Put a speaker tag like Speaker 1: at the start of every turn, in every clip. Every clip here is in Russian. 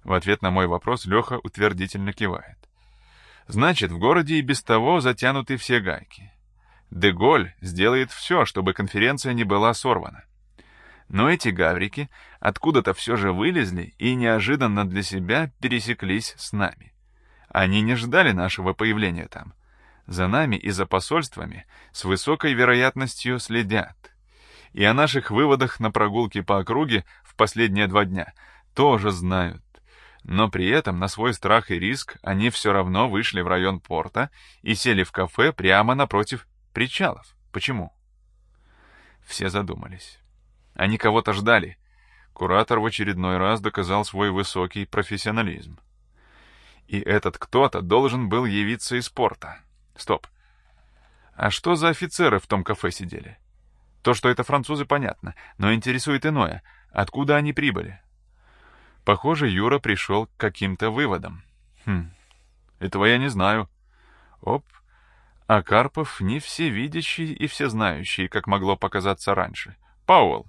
Speaker 1: В ответ на мой вопрос Леха утвердительно кивает. Значит, в городе и без того затянуты все гайки. Де-Голь сделает все, чтобы конференция не была сорвана. Но эти гаврики откуда-то все же вылезли и неожиданно для себя пересеклись с нами. Они не ждали нашего появления там. За нами и за посольствами с высокой вероятностью следят. И о наших выводах на прогулке по округе в последние 2 дня тоже знают. Но при этом на свой страх и риск они все равно вышли в район порта и сели в кафе прямо напротив причалов. Почему? Все задумались. Они кого-то ждали. Куратор в очередной раз доказал свой высокий профессионализм. И этот кто-то должен был явиться из порта. Стоп. А что за офицеры в том кафе сидели? То, что это французы, понятно, но интересует иное. Откуда они прибыли? Похоже, Юра пришел к каким-то выводам. Этого я не знаю. Оп. А Карпов не всевидящий и всезнающий, как могло показаться раньше. Пауэлл.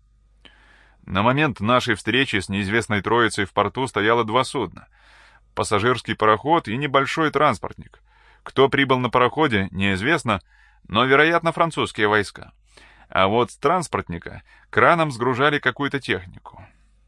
Speaker 1: На момент нашей встречи с неизвестной троицей в порту стояло 2 судна. Пассажирский пароход и небольшой транспортник. Кто прибыл на пароходе, неизвестно, но, вероятно, французские войска. А вот с транспортника краном сгружали какую-то технику.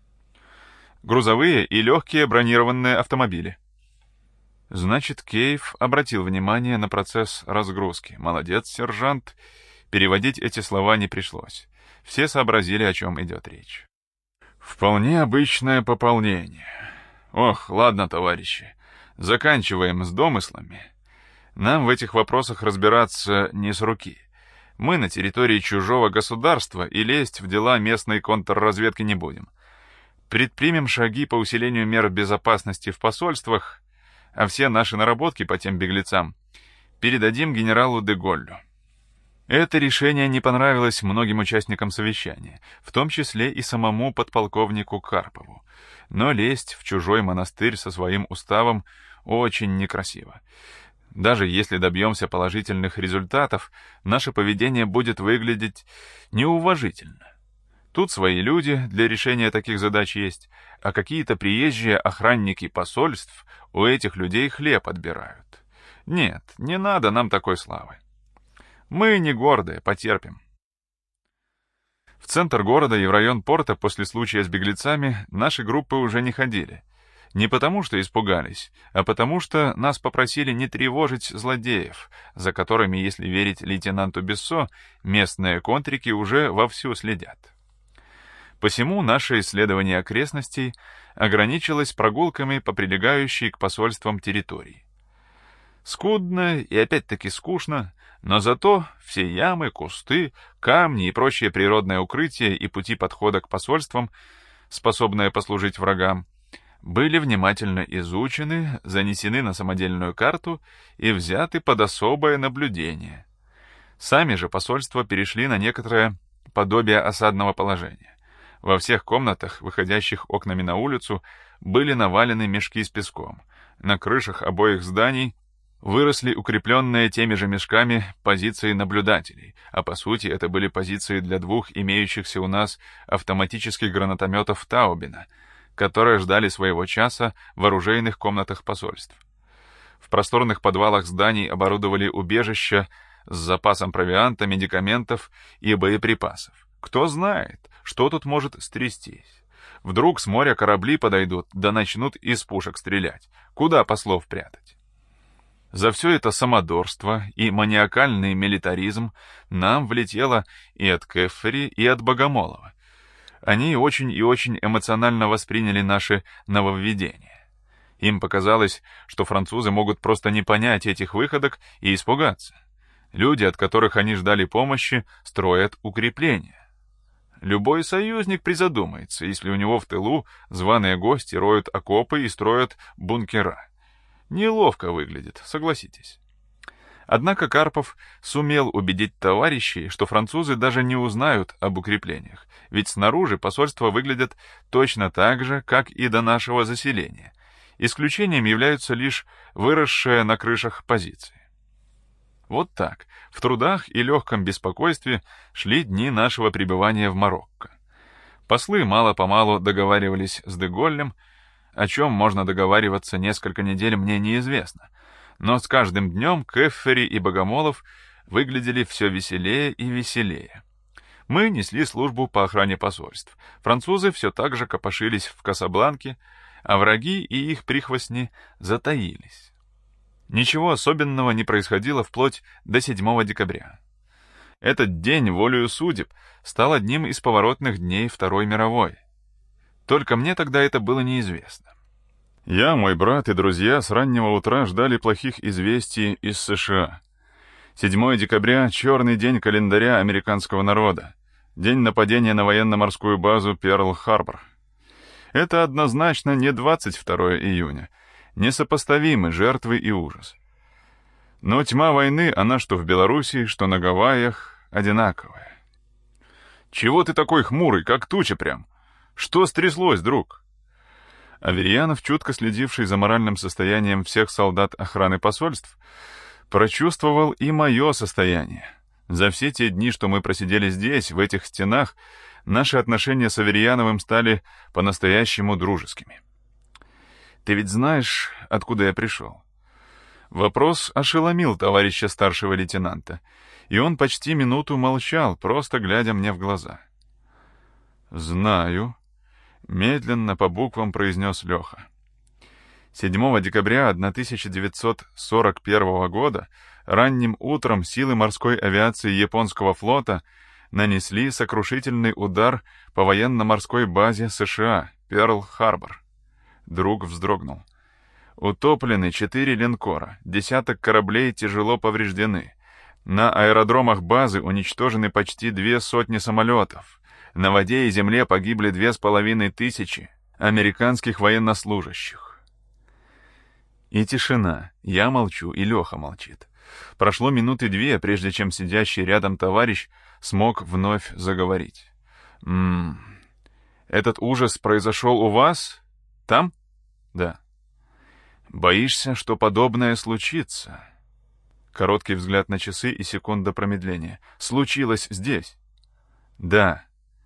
Speaker 1: Грузовые и легкие бронированные автомобили. Значит, Кейв обратил внимание на процесс разгрузки. Молодец, сержант. Переводить эти слова не пришлось. Все сообразили, о чем идет речь. Вполне обычное пополнение. Ох, ладно, товарищи. Заканчиваем с домыслами. Нам в этих вопросах разбираться не с руки. Мы на территории чужого государства и лезть в дела местной контрразведки не будем. Предпримем шаги по усилению мер безопасности в посольствах, а все наши наработки по тем беглецам передадим генералу де-Голлю. Это решение не понравилось многим участникам совещания, в том числе и самому подполковнику Карпову. Но лезть в чужой монастырь со своим уставом очень некрасиво. Даже если добьемся положительных результатов, наше поведение будет выглядеть неуважительно. Тут свои люди для решения таких задач есть, а какие-то приезжие охранники посольств у этих людей хлеб отбирают. Нет, не надо нам такой славы. Мы не гордые, потерпим. В центр города и в район порта после случая с беглецами наши группы уже не ходили. Не потому, что испугались, а потому, что нас попросили не тревожить злодеев, за которыми, если верить лейтенанту Бессо, местные контрики уже вовсю следят. Посему наше исследование окрестностей ограничилось прогулками по прилегающей к посольствам территории. Скудно и опять-таки скучно, но зато все ямы, кусты, камни и прочие природные укрытия и пути подхода к посольствам, способные послужить врагам, были внимательно изучены, занесены на самодельную карту и взяты под особое наблюдение. Сами же посольства перешли на некоторое подобие осадного положения. Во всех комнатах, выходящих окнами на улицу, были навалены мешки с песком. На крышах обоих зданий выросли укрепленные теми же мешками позиции наблюдателей, а по сути это были позиции для 2 имеющихся у нас автоматических гранатометов Таубена, которые ждали своего часа в оружейных комнатах посольств. В просторных подвалах зданий оборудовали убежища с запасом провианта, медикаментов и боеприпасов. Кто знает, что тут может стрястись. Вдруг с моря корабли подойдут, да начнут из пушек стрелять. Куда послов прятать? За все это самодурство и маниакальный милитаризм нам влетело и от Кеффери, и от Богомолова. Они очень и очень эмоционально восприняли наши нововведения. Им показалось, что французы могут просто не понять этих выходок и испугаться. Люди, от которых они ждали помощи, строят укрепления. Любой союзник призадумается, если у него в тылу званые гости роют окопы и строят бункера. Неловко выглядит, согласитесь. Однако Карпов сумел убедить товарищей, что французы даже не узнают об укреплениях, ведь снаружи посольства выглядят точно так же, как и до нашего заселения. Исключением являются лишь выросшие на крышах позиции. Вот так, в трудах и легком беспокойстве шли дни нашего пребывания в Марокко. Послы мало-помалу договаривались с де-Голлем, О чем можно договариваться несколько недель, мне неизвестно. Но с каждым днем Кеффери и Богомолов выглядели все веселее и веселее. Мы несли службу по охране посольств. Французы все так же копошились в Касабланке, а враги и их прихвостни затаились. Ничего особенного не происходило вплоть до 7 декабря. Этот день, волею судеб, стал одним из поворотных дней Второй мировой. Только мне тогда это было неизвестно. Я, мой брат и друзья с раннего утра ждали плохих известий из США. 7 декабря — черный день календаря американского народа, день нападения на военно-морскую базу Перл-Харбор. Это однозначно не 22 июня, несопоставимы жертвы и ужас. Но тьма войны, она что в Белоруссии, что на Гавайях, одинаковая. «Чего ты такой хмурый, как туча прям? Что стряслось, друг?» Аверьянов, чутко следивший за моральным состоянием всех солдат охраны посольств, прочувствовал и мое состояние. За все те дни, что мы просидели здесь, в этих стенах, наши отношения с Аверьяновым стали по-настоящему дружескими. «Ты ведь знаешь, откуда я пришел?» Вопрос ошеломил товарища старшего лейтенанта, и он почти минуту молчал, просто глядя мне в глаза. «Знаю», — медленно по буквам произнес Леха. 7 декабря 1941 года ранним утром силы морской авиации японского флота нанесли сокрушительный удар по военно-морской базе США Перл-Харбор. Друг вздрогнул. Утоплены 4 линкора, десяток кораблей тяжело повреждены. На аэродромах базы уничтожены почти 200 самолетов. На воде и земле погибли 2500 американских военнослужащих. И тишина. Я молчу, и Леха молчит. Прошло минуты 2, прежде чем сидящий рядом товарищ смог вновь заговорить. Этот ужас произошел у вас? Там? Да. Боишься, что подобное случится? Короткий взгляд на часы и секунда промедления. Случилось здесь? Да.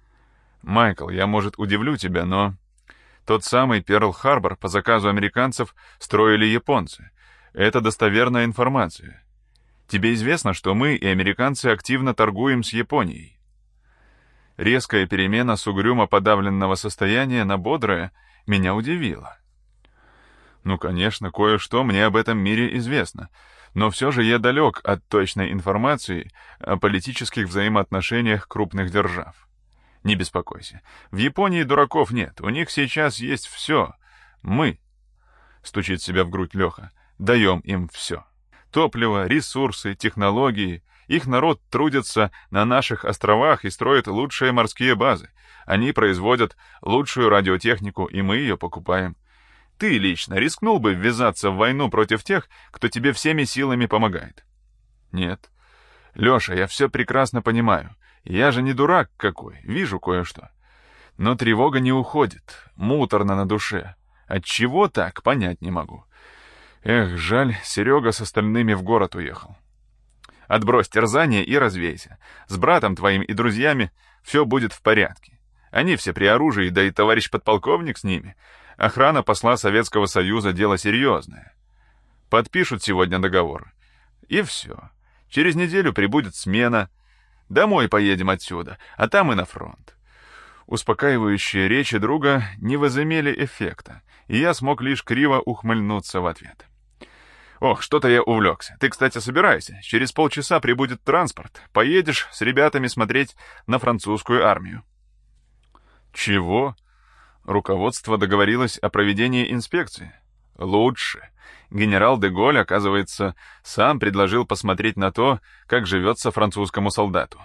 Speaker 1: Майкл, я, может, удивлю тебя, но... Тот самый Перл-Харбор по заказу американцев строили японцы. Это достоверная информация. Тебе известно, что мы и американцы активно торгуем с Японией. Резкая перемена с угрюмо подавленного состояния на бодрое меня удивила. Ну, конечно, кое-что мне об этом мире известно, но все же я далек от точной информации о политических взаимоотношениях крупных держав. Не беспокойся. В Японии дураков нет, у них сейчас есть все. Мы, стучит себя в грудь Леха, даем им все. Топливо, ресурсы, технологии. Их народ трудится на наших островах и строит лучшие морские базы. Они производят лучшую радиотехнику, и мы ее покупаем. Ты лично рискнул бы ввязаться в войну против тех, кто тебе всеми силами помогает? Нет. Леша, я все прекрасно понимаю. Я же не дурак какой, вижу кое-что. Но тревога не уходит, муторно на душе. Отчего так, понять не могу. Эх, жаль, Серега с остальными в город уехал. Отбрось терзание и развейся. С братом твоим и друзьями все будет в порядке. Они все при оружии, да и товарищ подполковник с ними. Охрана посла Советского Союза — дело серьезное. Подпишут сегодня договор. И все. Через неделю прибудет смена. Домой поедем отсюда, а там и на фронт. Успокаивающие речи друга не возымели эффекта, и я смог лишь криво ухмыльнуться в ответ. Ох, что-то я увлекся. Ты, кстати, собирайся. Через полчаса прибудет транспорт. Поедешь с ребятами смотреть на французскую армию. Чего? Руководство договорилось о проведении инспекции. Лучше. Генерал де Голль, оказывается, сам предложил посмотреть на то, как живется французскому солдату.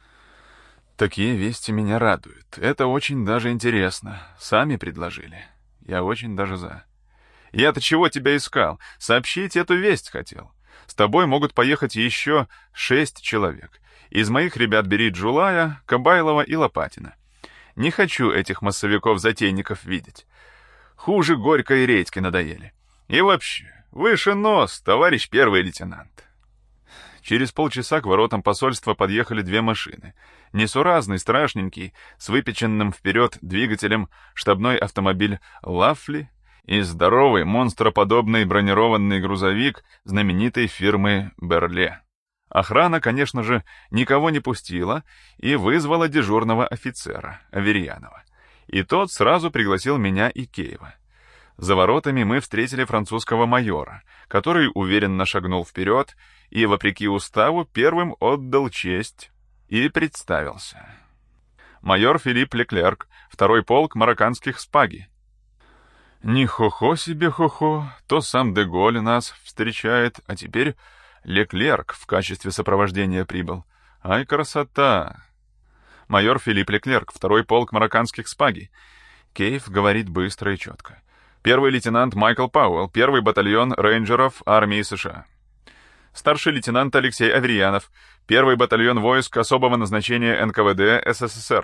Speaker 1: Такие вести меня радуют. Это очень даже интересно. Сами предложили. Я очень даже за. Я-то чего тебя искал? Сообщить эту весть хотел. С тобой могут поехать еще 6 человек. Из моих ребят бери Джулая, Кабайлова и Лопатина. Не хочу этих массовиков-затейников видеть. Хуже Горько и Редьки надоели. И вообще, выше нос, товарищ первый лейтенант. Через полчаса к воротам посольства подъехали 2 машины. Несуразный, страшненький, с выпеченным вперед двигателем штабной автомобиль «Лафли» и здоровый монстроподобный бронированный грузовик знаменитой фирмы «Берле». Охрана, конечно же, никого не пустила и вызвала дежурного офицера, Аверьянова. И тот сразу пригласил меня и Кейва. За воротами мы встретили французского майора, который уверенно шагнул вперед и, вопреки уставу, первым отдал честь и представился. Майор Филипп Леклерк, 2-й полк марокканских спаги. Не хо-хо себе хо-хо, то сам Деголь нас встречает, а теперь Леклерк в качестве сопровождения прибыл. Ай, красота! Майор Филипп Леклерк, 2-й полк марокканских спаги. Кейв говорит быстро и четко. Первый лейтенант Майкл Пауэлл, 1-й батальон рейнджеров армии США. Старший лейтенант Алексей Аверьянов, 1-й батальон войск особого назначения НКВД СССР.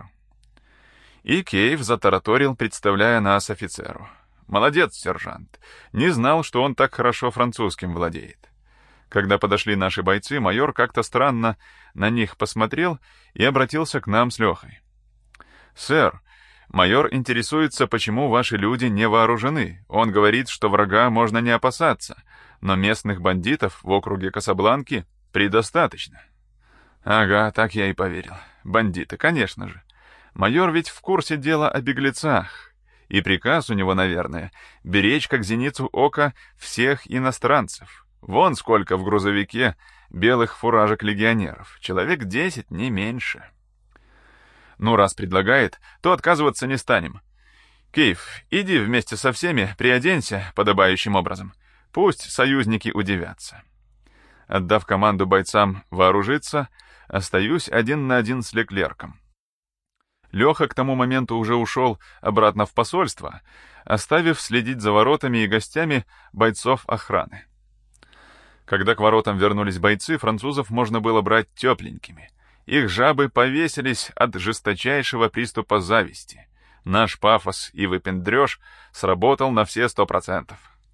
Speaker 1: И Кейв затараторил, представляя нас офицеру. Молодец, сержант. Не знал, что он так хорошо французским владеет. Когда подошли наши бойцы, майор как-то странно на них посмотрел и обратился к нам с Лехой. «Сэр, майор интересуется, почему ваши люди не вооружены. Он говорит, что врага можно не опасаться, но местных бандитов в округе Касабланки предостаточно». Ага, так я и поверил. Бандиты, конечно же. Майор ведь в курсе дела о беглецах. И приказ у него, наверное, беречь как зеницу ока всех иностранцев. Вон сколько в грузовике белых фуражек легионеров. Человек 10, не меньше. Ну, раз предлагает, то отказываться не станем. Кейв, иди вместе со всеми, приоденься подобающим образом. Пусть союзники удивятся. Отдав команду бойцам вооружиться, остаюсь 1 на 1 с Леклерком. Леха к тому моменту уже ушел обратно в посольство, оставив следить за воротами и гостями бойцов охраны. Когда к воротам вернулись бойцы, французов можно было брать тепленькими. Их жабы повесились от жесточайшего приступа зависти. Наш пафос и выпендреж сработал на все 100%.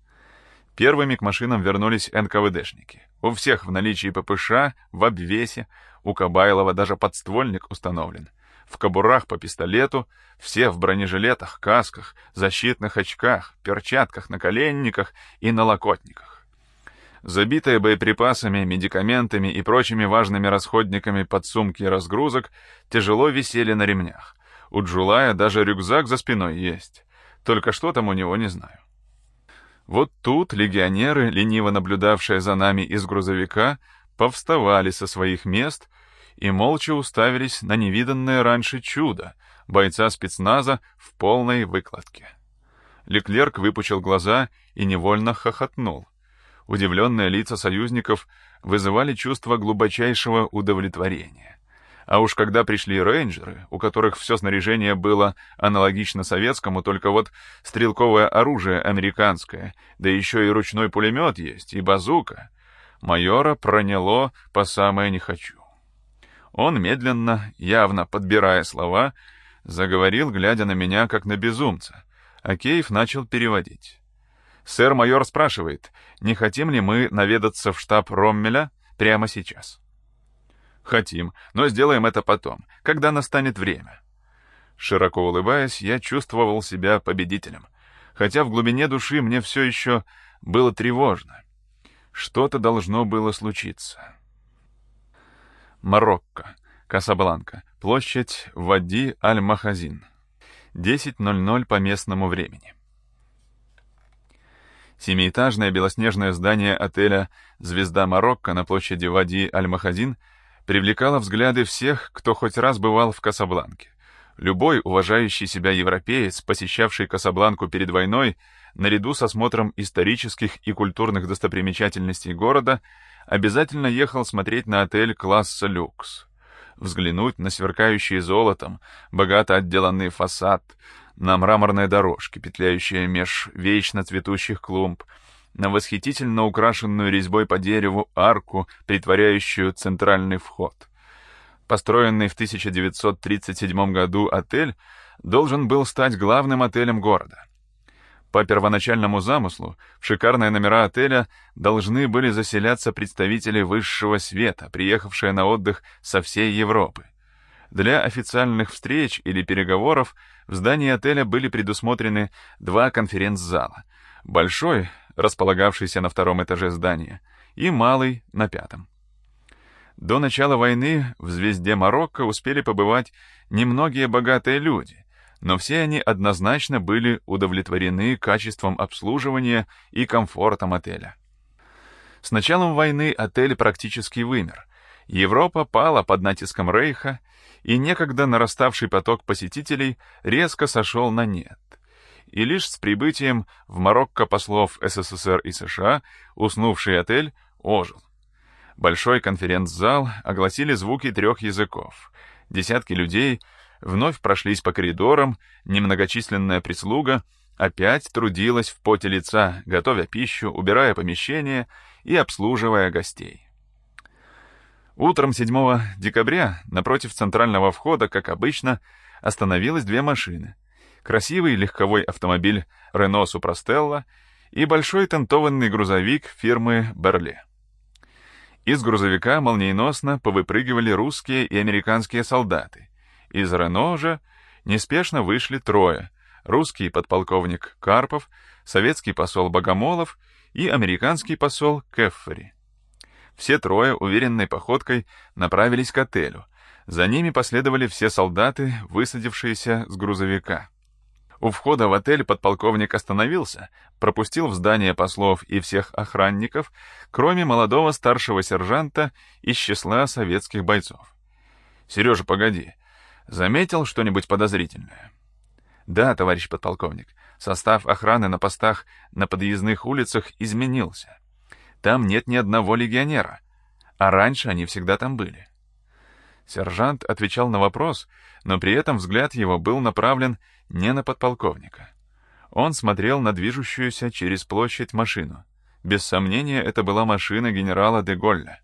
Speaker 1: Первыми к машинам вернулись НКВДшники. У всех в наличии ППШ, в обвесе, у Кабайлова даже подствольник установлен. В кобурах по пистолету, все в бронежилетах, касках, защитных очках, перчатках, наколенниках и налокотниках. Забитые боеприпасами, медикаментами и прочими важными расходниками подсумки разгрузок тяжело висели на ремнях. У Джулая даже рюкзак за спиной есть. Только что там у него, не знаю. Вот тут легионеры, лениво наблюдавшие за нами из грузовика, повставали со своих мест и молча уставились на невиданное раньше чудо — бойца спецназа в полной выкладке. Леклерк выпучил глаза и невольно хохотнул. Удивленные лица союзников вызывали чувство глубочайшего удовлетворения. А уж когда пришли рейнджеры, у которых все снаряжение было аналогично советскому, только вот стрелковое оружие американское, да еще и ручной пулемет есть, и базука, майора проняло по самое не хочу. Он медленно, явно подбирая слова, заговорил, глядя на меня, как на безумца, а Кейв начал переводить. Сэр-майор спрашивает, не хотим ли мы наведаться в штаб Роммеля прямо сейчас. Хотим, но сделаем это потом, когда настанет время. Широко улыбаясь, я чувствовал себя победителем, хотя в глубине души мне все еще было тревожно. Что-то должно было случиться. Марокко, Касабланка, площадь Вади Аль-Махазин. 10:00 по местному времени. Семиэтажное белоснежное здание отеля «Звезда Марокко» на площади Вади Аль-Махазин привлекало взгляды всех, кто хоть раз бывал в Касабланке. Любой уважающий себя европеец, посещавший Касабланку перед войной, наряду с осмотром исторических и культурных достопримечательностей города, обязательно ехал смотреть на отель класса люкс. Взглянуть на сверкающий золотом, богато отделанный фасад, на мраморные дорожки, петляющие меж вечно цветущих клумб, на восхитительно украшенную резьбой по дереву арку, притворяющую центральный вход. Построенный в 1937 году отель должен был стать главным отелем города. По первоначальному замыслу, в шикарные номера отеля должны были заселяться представители высшего света, приехавшие на отдых со всей Европы. Для официальных встреч или переговоров в здании отеля были предусмотрены 2 конференц-зала, большой, располагавшийся на 2-м этаже здания, и малый на 5-м. До начала войны в «Звезде Марокко» успели побывать немногие богатые люди, но все они однозначно были удовлетворены качеством обслуживания и комфортом отеля. С началом войны отель практически вымер. Европа пала под натиском Рейха, и некогда нараставший поток посетителей резко сошел на нет. И лишь с прибытием в Марокко послов СССР и США уснувший отель ожил. Большой конференц-зал огласили звуки 3 языков. Десятки людей вновь прошлись по коридорам, немногочисленная прислуга опять трудилась в поте лица, готовя пищу, убирая помещение и обслуживая гостей. Утром 7 декабря напротив центрального входа, как обычно, остановилось 2 машины. Красивый легковой автомобиль Renault Suprastella и большой тентованный грузовик фирмы Берле. Из грузовика молниеносно повыпрыгивали русские и американские солдаты. Из Renault же неспешно вышли 3: русский подполковник Карпов, советский посол Богомолов и американский посол Кеффери. Все 3 уверенной походкой направились к отелю. За ними последовали все солдаты, высадившиеся с грузовика. У входа в отель подполковник остановился, пропустил в здание послов и всех охранников, кроме молодого старшего сержанта из числа советских бойцов. «Сережа, погоди. Заметил что-нибудь подозрительное?» «Да, товарищ подполковник. Состав охраны на постах на подъездных улицах изменился. Там нет ни одного легионера, а раньше они всегда там были». Сержант отвечал на вопрос, но при этом взгляд его был направлен не на подполковника. Он смотрел на движущуюся через площадь машину. Без сомнения, это была машина генерала де Голля.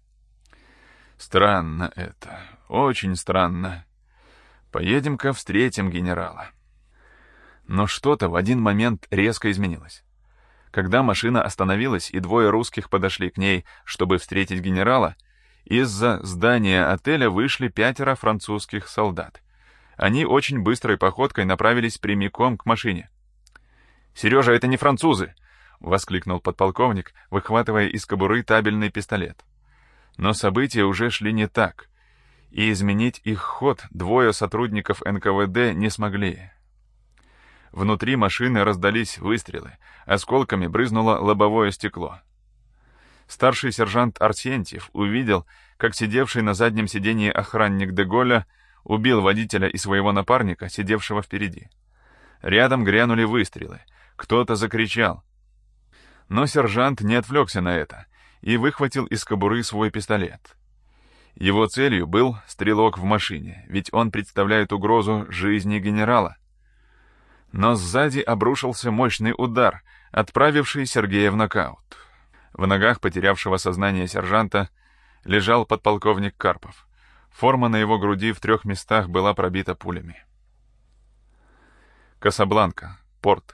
Speaker 1: «Странно это, очень странно. Поедем-ка встретим генерала». Но что-то в один момент резко изменилось. Когда машина остановилась и 2 русских подошли к ней, чтобы встретить генерала, из-за здания отеля вышли 5 французских солдат. Они очень быстрой походкой направились прямиком к машине. «Сережа, это не французы!» — воскликнул подполковник, выхватывая из кобуры табельный пистолет. Но события уже шли не так, и изменить их ход 2 сотрудников НКВД не смогли. Внутри машины раздались выстрелы, осколками брызнуло лобовое стекло. Старший сержант Арсентьев увидел, как сидевший на заднем сиденье охранник де Голля убил водителя и своего напарника, сидевшего впереди. Рядом грянули выстрелы, кто-то закричал. Но сержант не отвлекся на это и выхватил из кобуры свой пистолет. Его целью был стрелок в машине, ведь он представляет угрозу жизни генерала. Но сзади обрушился мощный удар, отправивший Сергея в нокаут. В ногах потерявшего сознание сержанта лежал подполковник Карпов. Форма на его груди в 3 местах была пробита пулями. Касабланка, порт.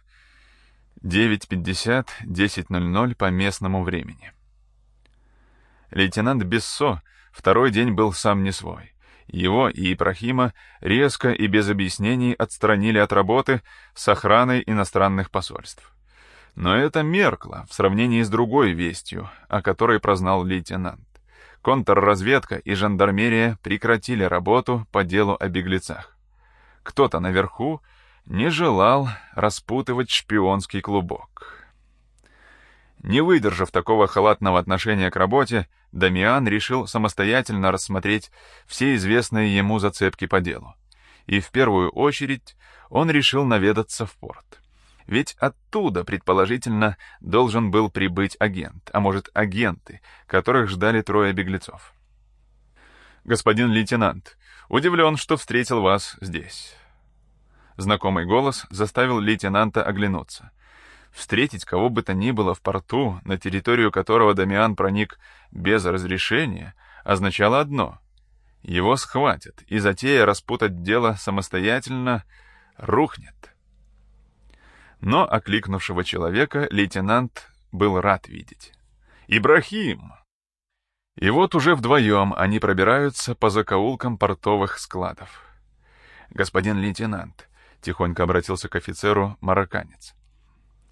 Speaker 1: 9:50, 10:00 по местному времени. Лейтенант Бессо 2-й день был сам не свой. Его и Ибрахима резко и без объяснений отстранили от работы с охраной иностранных посольств. Но это меркло в сравнении с другой вестью, о которой прознал лейтенант. Контрразведка и жандармерия прекратили работу по делу о беглецах. Кто-то наверху не желал распутывать шпионский клубок. Не выдержав такого халатного отношения к работе, Дамиан решил самостоятельно рассмотреть все известные ему зацепки по делу. И в первую очередь он решил наведаться в порт. Ведь оттуда, предположительно, должен был прибыть агент, а может, агенты, которых ждали 3 беглецов. «Господин лейтенант, удивлен, что встретил вас здесь». Знакомый голос заставил лейтенанта оглянуться. Встретить кого бы то ни было в порту, на территорию которого Дамиан проник без разрешения, означало одно — его схватят, и затея распутать дело самостоятельно рухнет. Но окликнувшего человека лейтенант был рад видеть. «Ибрахим!» И вот уже вдвоем они пробираются по закоулкам портовых складов. «Господин лейтенант», — тихонько обратился к офицеру марокканец,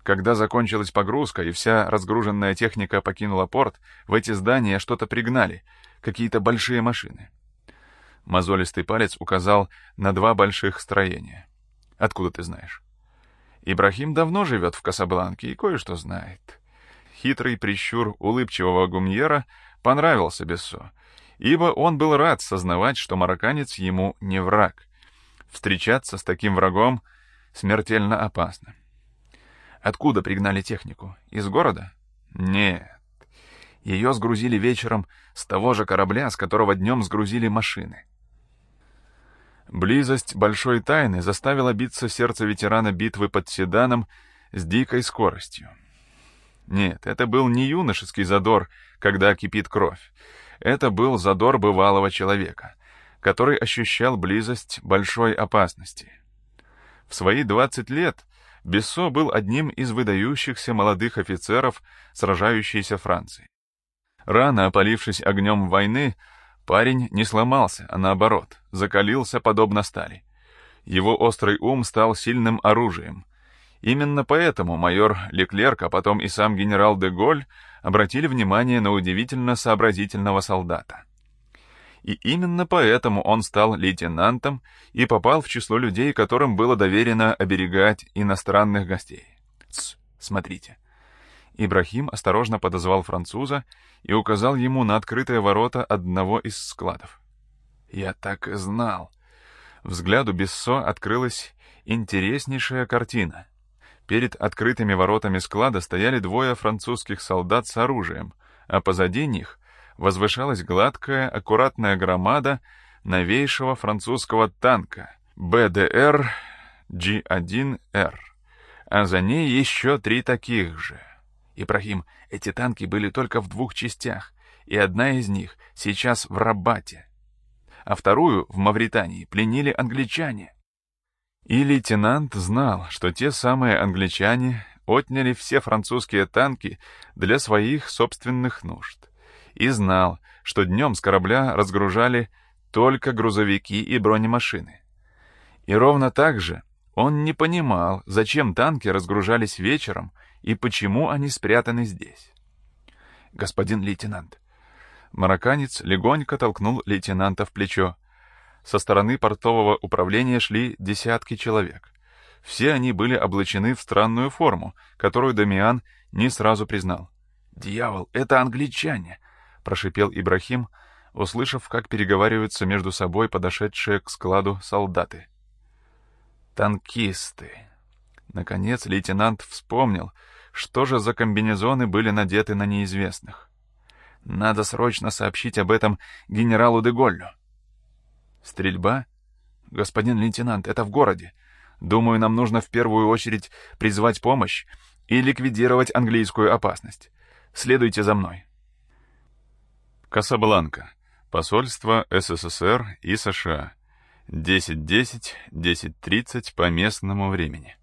Speaker 1: Когда закончилась погрузка и вся разгруженная техника покинула порт, в эти здания что-то пригнали, какие-то большие машины. Мозолистый палец указал на 2 больших строения. Откуда ты знаешь? Ибрахим давно живет в Касабланке и кое-что знает. Хитрый прищур улыбчивого Гумьера понравился Бессо, ибо он был рад сознавать, что марокканец ему не враг. Встречаться с таким врагом смертельно опасно. Откуда пригнали технику? Из города? Нет. Ее сгрузили вечером с того же корабля, с которого днем сгрузили машины. Близость большой тайны заставила биться сердце ветерана битвы под Седаном с дикой скоростью. Нет, это был не юношеский задор, когда кипит кровь. Это был задор бывалого человека, который ощущал близость большой опасности. В свои 20 лет Бессо был одним из выдающихся молодых офицеров, сражающейся Франции. Рано опалившись огнем войны, парень не сломался, а наоборот, закалился подобно стали. Его острый ум стал сильным оружием. Именно поэтому майор Леклерк, а потом и сам генерал де Голь обратили внимание на удивительно сообразительного солдата. И именно поэтому он стал лейтенантом и попал в число людей, которым было доверено оберегать иностранных гостей. Смотрите. Ибрахим осторожно подозвал француза и указал ему на открытые ворота одного из складов. «Я так и знал». Взгляду Бессо открылась интереснейшая картина. Перед открытыми воротами склада стояли 2 французских солдат с оружием, а позади них возвышалась гладкая, аккуратная громада новейшего французского танка БДР G1R, а за ней еще 3 таких же. Ибрахим, эти танки были только в 2 частях, и одна из них сейчас в Рабате, а вторую в Мавритании пленили англичане. И лейтенант знал, что те самые англичане отняли все французские танки для своих собственных нужд. И знал, что днем с корабля разгружали только грузовики и бронемашины. И ровно так же он не понимал, зачем танки разгружались вечером и почему они спрятаны здесь. «Господин лейтенант». Марокканец легонько толкнул лейтенанта в плечо. Со стороны портового управления шли десятки человек. Все они были облачены в странную форму, которую Дамиан не сразу признал. «Дьявол, это англичане!» — прошипел Ибрахим, услышав, как переговариваются между собой подошедшие к складу солдаты. «Танкисты!» Наконец лейтенант вспомнил, что же за комбинезоны были надеты на неизвестных. «Надо срочно сообщить об этом генералу де Голлю». «Стрельба? Господин лейтенант, это в городе. Думаю, нам нужно в первую очередь призвать помощь и ликвидировать английскую опасность. Следуйте за мной». Касабланка. Посольство СССР и США. 10:10, 10:30 по местному времени.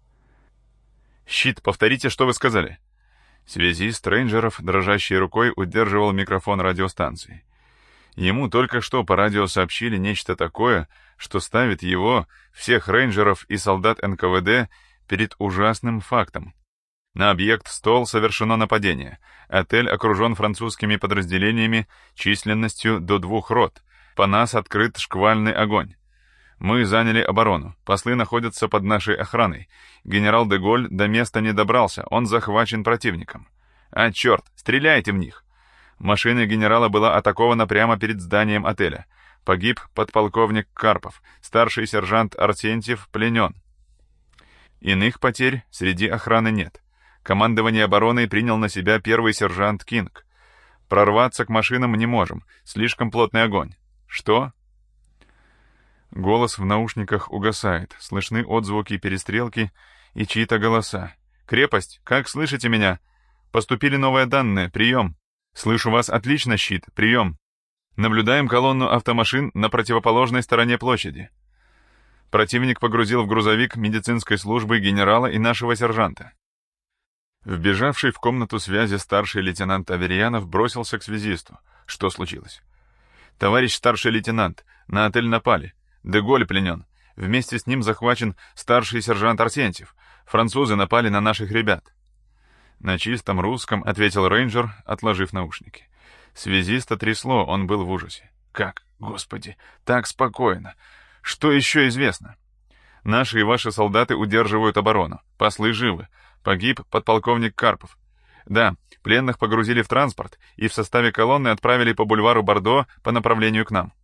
Speaker 1: «Щит, повторите, что вы сказали?» Связист рейнджеров дрожащей рукой удерживал микрофон радиостанции. Ему только что по радио сообщили нечто такое, что ставит его, всех рейнджеров и солдат НКВД, перед ужасным фактом. На объект «Стол» совершено нападение. Отель окружен французскими подразделениями численностью до 2 рот. По нас открыт шквальный огонь. Мы заняли оборону. Послы находятся под нашей охраной. Генерал де Голь до места не добрался, он захвачен противником. А черт, стреляйте в них! Машина генерала была атакована прямо перед зданием отеля. Погиб подполковник Карпов, старший сержант Арсентьев пленен. Иных потерь среди охраны нет. Командование обороной принял на себя первый сержант Кинг. Прорваться к машинам не можем, слишком плотный огонь. Что? Голос в наушниках угасает, слышны отзвуки перестрелки и чьи-то голоса. «Крепость, как слышите меня? Поступили новые данные, прием. Слышу вас отлично, щит, прием. Наблюдаем колонну автомашин на противоположной стороне площади. Противник погрузил в грузовик медицинской службы генерала и нашего сержанта». Вбежавший в комнату связи старший лейтенант Аверьянов бросился к связисту. Что случилось? «Товарищ старший лейтенант, на отель напали. Де Голь пленен. Вместе с ним захвачен старший сержант Арсентьев. Французы напали на наших ребят». На чистом русском ответил рейнджер, отложив наушники. Связиста трясло, он был в ужасе. «Как? Господи, так спокойно. Что еще известно?» «Наши и ваши солдаты удерживают оборону. Послы живы. Погиб подполковник Карпов. Да, пленных погрузили в транспорт и в составе колонны отправили по бульвару Бордо по направлению к нам».